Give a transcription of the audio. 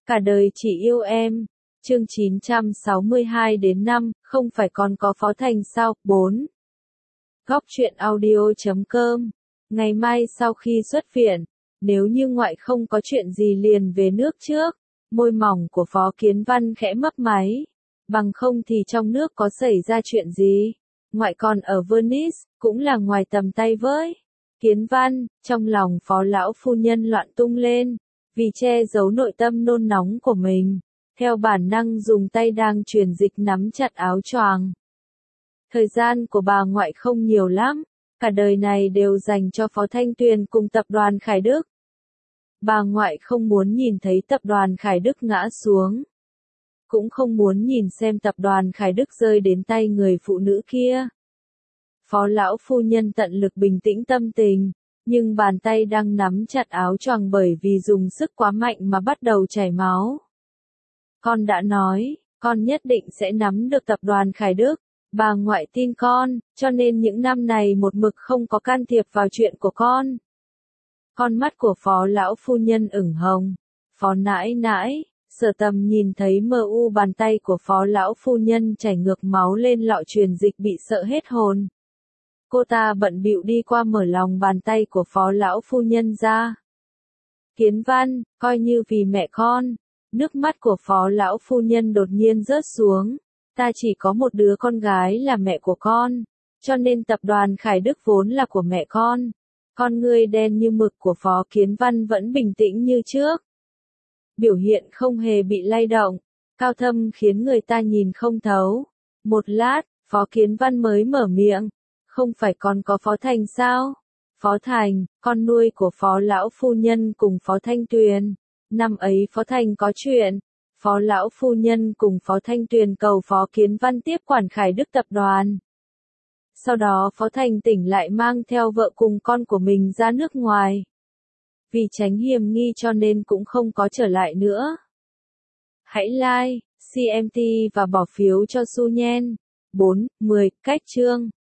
Cả đời chỉ yêu em. Chương 962 đến 5, không phải còn có Phó Thành sao? 4. Góc truyện audio.com. Ngày mai sau khi xuất viện, nếu như ngoại không có chuyện gì liền về nước trước. Môi mỏng của Phó Kiến Văn khẽ mấp máy. Bằng không thì trong nước có xảy ra chuyện gì? Ngoại còn ở Venice, cũng là ngoài tầm tay với. Kiến Văn, trong lòng Phó lão phu nhân loạn tung lên. Vì che giấu nội tâm nôn nóng của mình, theo bản năng dùng tay đang truyền dịch nắm chặt áo choàng. Thời gian của bà ngoại không nhiều lắm, cả đời này đều dành cho Phó Thanh Tuyền cùng tập đoàn Khải Đức. Bà ngoại không muốn nhìn thấy tập đoàn Khải Đức ngã xuống. Cũng không muốn nhìn xem tập đoàn Khải Đức rơi đến tay người phụ nữ kia. Phó lão phu nhân tận lực bình tĩnh tâm tình, nhưng bàn tay đang nắm chặt áo choàng bởi vì dùng sức quá mạnh mà bắt đầu chảy máu. Con đã nói, con nhất định sẽ nắm được tập đoàn Khải Đức. Bà ngoại tin con, cho nên những năm này một mực không có can thiệp vào chuyện của con. Con mắt của Phó lão phu nhân ửng hồng. Phó nãi nãi, Sở Tầm nhìn thấy mờ u bàn tay của Phó lão phu nhân chảy ngược máu lên lọ truyền dịch bị sợ hết hồn. Cô ta bận bịu đi qua mở lòng bàn tay của Phó lão phu nhân ra. Kiến Văn, coi như vì mẹ con. Nước mắt của Phó lão phu nhân đột nhiên rớt xuống. Ta chỉ có một đứa con gái là mẹ của con, cho nên tập đoàn Khải Đức vốn là của mẹ con. Con ngươi đen như mực của Phó Kiến Văn vẫn bình tĩnh như trước. Biểu hiện không hề bị lay động, cao thâm khiến người ta nhìn không thấu. Một lát, Phó Kiến Văn mới mở miệng. Không phải còn có Phó Thành sao? Phó Thành, con nuôi của Phó lão phu nhân cùng Phó Thanh Tuyền. Năm ấy Phó Thành có chuyện, Phó lão phu nhân cùng Phó Thanh Tuyền cầu Phó Kiến Văn tiếp quản Khải Đức tập đoàn. Sau đó Phó Thành tỉnh lại mang theo vợ cùng con của mình ra nước ngoài. Vì tránh hiểm nghi cho nên cũng không có trở lại nữa. Hãy like, CMT và bỏ phiếu cho Su Nhen. 4, 10, cách chương.